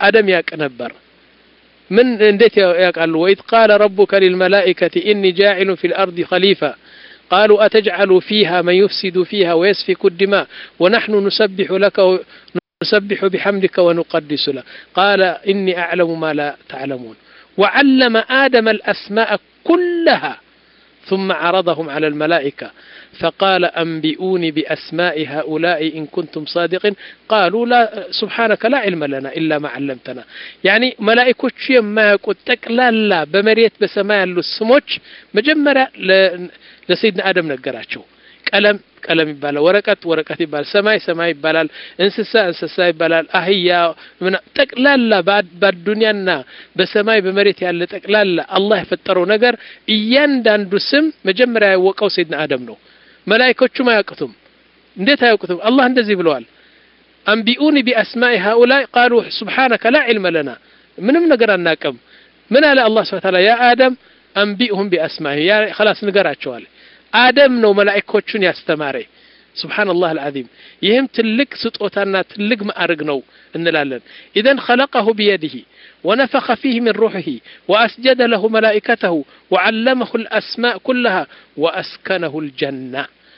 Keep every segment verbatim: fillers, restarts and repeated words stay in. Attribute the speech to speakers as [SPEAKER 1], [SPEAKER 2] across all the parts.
[SPEAKER 1] آدم ياك نبر من انديت يقال وإذ قال ربك للملائكة إني جاعل في الأرض خليفة قالوا أتجعل فيها من يفسد فيها ويسفك الدماء ونحن نسبح لك نسبح بحمدك ونقدس له قال إني أعلم ما لا تعلمون وعلم آدم الأسماء كلها ثم عرضهم على الملائكة فقال أنبئوني بأسماء هؤلاء إن كنتم صادقين قالوا لا سبحانك لا علم لنا إلا ما علمتنا يعني ملائكة شيء ما يقول لا لا بمريت بسماء السموش مجمرة لسيدنا آدم نقراتشو قلم قلم يبالا ورقة ورقة يبالا سماي سماي يبالا انسسا انسسا يبالا أهيا من تقلالا بعد بعد دنيانا بسماي بمريت يالا تقلالا الله يفتروا نقر ايانداندو سم مجمرة يوقعوا سيدنا آدم نو ملائكة ما يقتم انديت يقتم الله اندزي بلوال أنبئوني بأسماء هؤلاء قالوا سبحانك لا علم لنا منم نقرأ ناكم من على الله سبحانه وتعالى يا آدم أنبئهم بأسمائه يا خلاص نقرأ شوالي آدم نو ملائكة يستماري سبحان الله العظيم يهم تلك سطوتنا تلك ما أرقنو إنلالن إذن خلقه بيده ونفخ فيه من روحه وأسجد له ملائكته وعلمه الأسماء كلها وأسكنه الجنة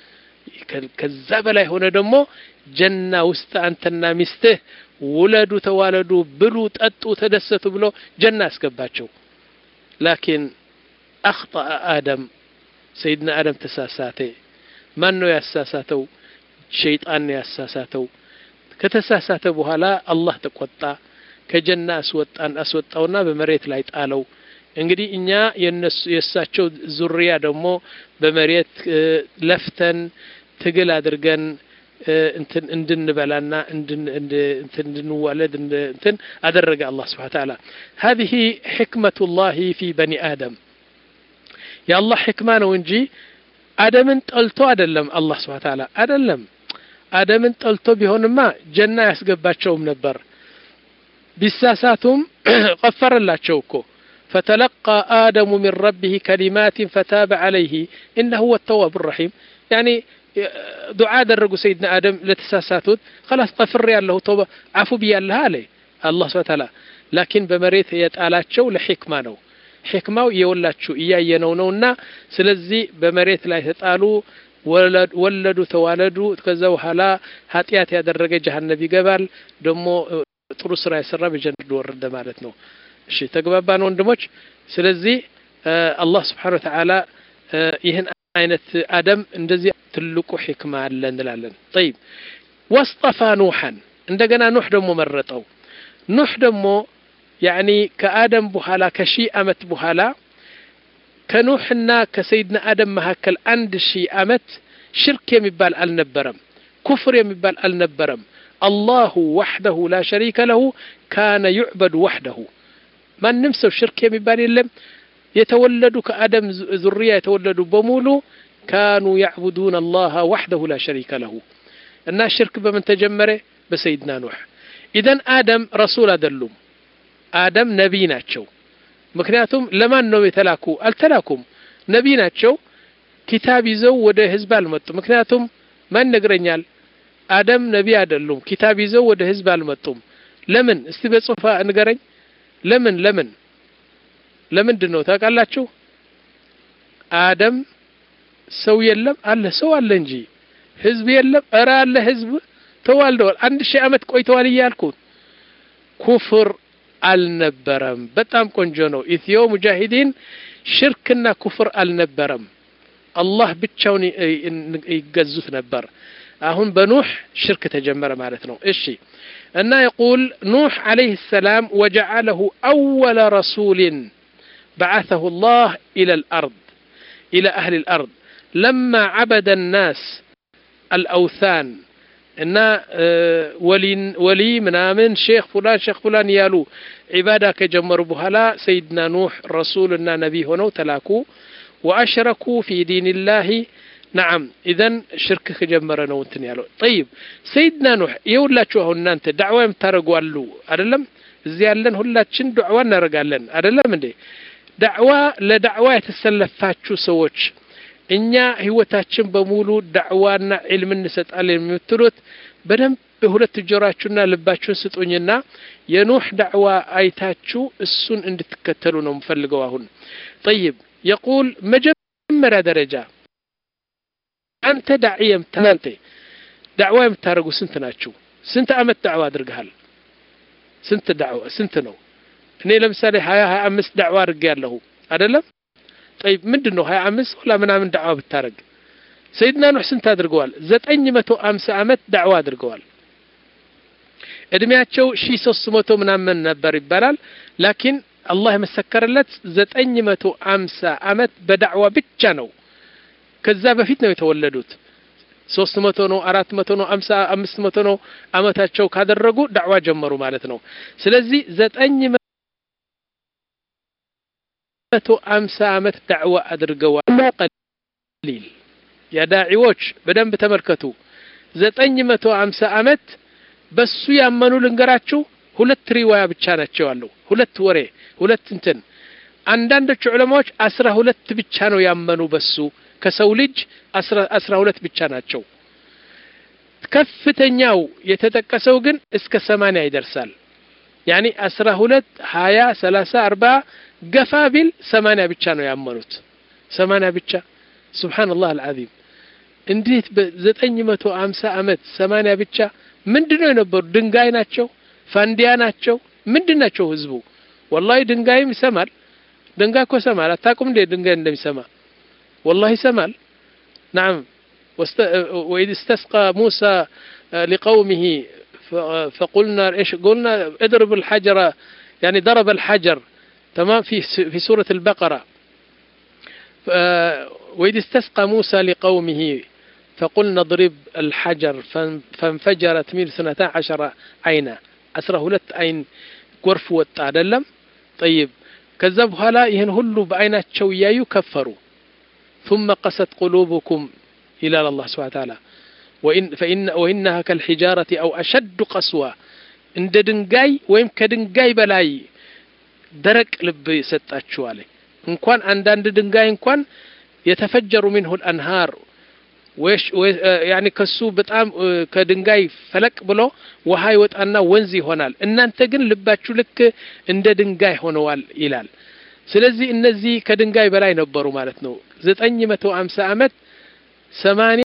[SPEAKER 1] كذاب لا هنا دمو جنة وست أنتنا مسته ولدوا توالدوا بلوا تأتوا تدستوا بلو جنة اسكباتشو لكن أخطأ آدم سيدنا آدم تساساته منو يساساتو شيطان يساساتو كتساساته بهلا الله تقطع كجنة أسوطان أسوطاونا بمريت لا يتقالو እንግዲህ እኛ የነሱ የሳቸው ዙሪያ ደግሞ በመሬት ለፍተን ትግል አድርገን እንትን እንድንበላና እንድን እንትን እንድንዋለድ እንትን አደረገ አላህ Subhanahu Wa Ta'ala هذه حكمة الله في بني آدم يا الله حكمة ነው እንጂ አደምን ጠልቶ አይደለም አላህ Subhanahu Wa Ta'ala አይደለም አደምን ጠልቶ ቢሆንማ ጀና ያስገባቸውም ነበር ቢሳሳቱም ቀፈረላቸው እኮ فتلقى آدم من ربه كلمات فتاب عليه إنه هو التواب الرحيم يعني دعاء درجو سيدنا آدم لتساساتود خلاص طفر الله توبة عفو بي الله عليه الله سبحانه وتعالى لكن بمريت يتعالاتشو لحكمة نو حكمة يولاتشو إياه ينونونا سلزي بمريت لا يتعالو ولد ولدوا توالدوا كذا حالا هاتيات يدرجة جهنم قبل دمو طرس رأي سر بجنة ورد مالت نو እሺ ተግባባን ወንድሞች ስለዚህ አላህ Subhanahu Wa Ta'ala ይህን አይነት አደም እንደዚህ ትልቁ ህክማ አለ እንላለን طيب واصطفى نوحا እንደገና ኑህ ደግሞ መረጠው ኑህ ደግሞ يعني ከአደም በኋላ ከሺ አመት በኋላ ከኑህና ከሰይድና አደም መካከል አንድ ሺ አመት ሽርክ የሚባል አልነበረም ኩፍር የሚባል አልነበረም الله وحده لا شريك له كان يعبد وحده ما نمسو شرك يمبال يلم يتولدوا كآدم ذرية يتولدوا بمولو كانوا يعبدون الله وحده لا شريك له الناس شرك بمن تجمره بسيدنا نوح إذن آدم رسول أدلهم آدم نبينا تشو مكنياتهم لما أنه يتلاكوا التلاكم نبينا تشو كتاب يزو وده هزبال متو مكنياتهم ما نقرنيال آدم نبي أدلهم كتاب يزو وده هزبال متو لمن استبت صفاء نقرن لمن لمن لمن دنو ታውቃላችሁ አደም ሰው የለም አለ ሰው አለ እንጂ ህዝብ የለም አረ አለ ህዝብ ተዋልደዋል አንድ ሺህ አመት ቆይተዋል ይያልኩት ኩፍር አልነበረም በጣም ቆንጆ ነው ኢትዮ ሙጃሂዲን ሽርክና ኩፍር አልነበረም አላህ ብቻውን ይገዙት ነበር አሁን በኑህ ሽርክ ተጀመረ ማለት ነው እሺ أن يقول نوح عليه السلام وجعله أول رسول بعثه الله إلى الأرض إلى أهل الأرض لما عبد الناس الأوثان إن ولي ولي منامن شيخ فلان شيخ فلان يالو عبادة كجمر بهلا سيدنا نوح رسولنا نبي هنا تلاكو وأشركوا في دين الله نعم إذن شرك خجمرنا وانتنيالو طيب سيدنا نوح يولا شو هنا أنت دعوة مترقوا له أدلم زيالن هلا تشن دعوة نرجعلن أدلم عندي دعوة لدعوة تسلفات شو سوتش إنيا هو تاتشن بمولو دعوانا علم النسات علم متروت بدم ሁለት ጆራችሁና ልባችሁን ስጡኝና የኑህ ዳዕዋ አይታችሁ እሱን እንድትከተሉ ነው የምፈልገው አሁን طيب يقول መጀመሪያ ደረጃ አንተ ዳዕየም ታንተ ዳዕዋ የምታረጉ ስንት ናችሁ ስንት አመት ዳዕዋ አድርገሃል ስንት ዳዕዋ ስንት ነው እኔ ለምሳሌ ሃያ ሃያ አምስት ዳዕዋ አድርጌያለሁ አይደለም طيب ምንድነው ሃያ አምስት ወላ ምናምን ዳዕዋ ብታረግ ሰይድና ኑህ ስንት አድርገዋል ዘጠኝ መቶ ሃምሳ አመት ዳዕዋ አድርገዋል እድሜያቸው ሺህ ሶስት መቶ ምናምን ነበር ይባላል ላኪን አላህ መሰከረለት ዘጠኝ መቶ ሃምሳ አመት በዳዕዋ ብቻ ነው ከዛ በፊት ነው የተወለዱት ሶስት መቶ ነው አራት መቶ ነው አምስት መቶ ነው አመታቸው ካደረጉ ዳዕዋ ጀመሩ ማለት ነው ስለዚህ ዘጠኝ መቶ ሃምሳ አመት ዳዕዋ አድርገዋል ቀሊል ያ ዳዒዎች በደንብ ተመልከቱ ዘጠኝ መቶ ሃምሳ አመት በሱ ያመኑ ልንገራችሁ ሁለት ሪዋያ ብቻ ናቸው አሉ ሁለት ወሬ ሁለት እንትን አንዳንዶቹ ዑለማዎች አስራ ሁለት ብቻ ነው ያመኑ በሱ ከሰው ልጅ አስራ ሁለት ብቻ ናቸው ከፍተኛው የተጠቀሰው ግን እስከ ሰማንያ ይደርሳል يعني አስራ ሁለት ሃያ ሰላሳ አርባ ገፋ ቢል ሰማንያ ብቻ ነው ያመኑት ሰማንያ ብቻ ሱብሃንአላህ العظيم እንዴት በዘጠኝ መቶ ሃምሳ አመት ሰማንያ ብቻ ምንድነው የነበሩ ድንጋይ ናቸው ፋንዲያ ናቸው ምንድናቸው ህዝቡ والله ድንጋይም ይሰማል ድንጋይ እኮ ሰማል አታቁም እንደ ድንጋይ እንደሚሰማ والله سمال نعم وإذ استسقى موسى لقومه فقلنا إيش قلنا اضرب الحجر يعني ضرب الحجر تمام في في سورة البقرة وإذ استسقى موسى لقومه فقلنا اضرب الحجر فانفجرت منه اثنتا عشر عينا عشرة هلت عين قرف وتعدلم طيب كذب هلا يهن هلو بعينات شويا يكفروا ثم قست قلوبكم إلى الله سبحانه وتعالى وإن فإن وإنها كالحجارة أو أشد قسوة عند دنجاي ويم كدنجاي بلاي درك لب ستاتشوالي إن كان عند دنجاي إن كان يتفجر منه الأنهار ويش يعني كسو بتام كدنجاي فلك بلو وهاي وتأنا ونزي هنال إن أنت جن لباتشو لك عند دنجاي هنوال إلال ስለዚህ እነዚህ ከድንጋይ በላይ ነበሩ ማለት ነው ዘጠኝ መቶ ሃምሳ አመት ሰማንያ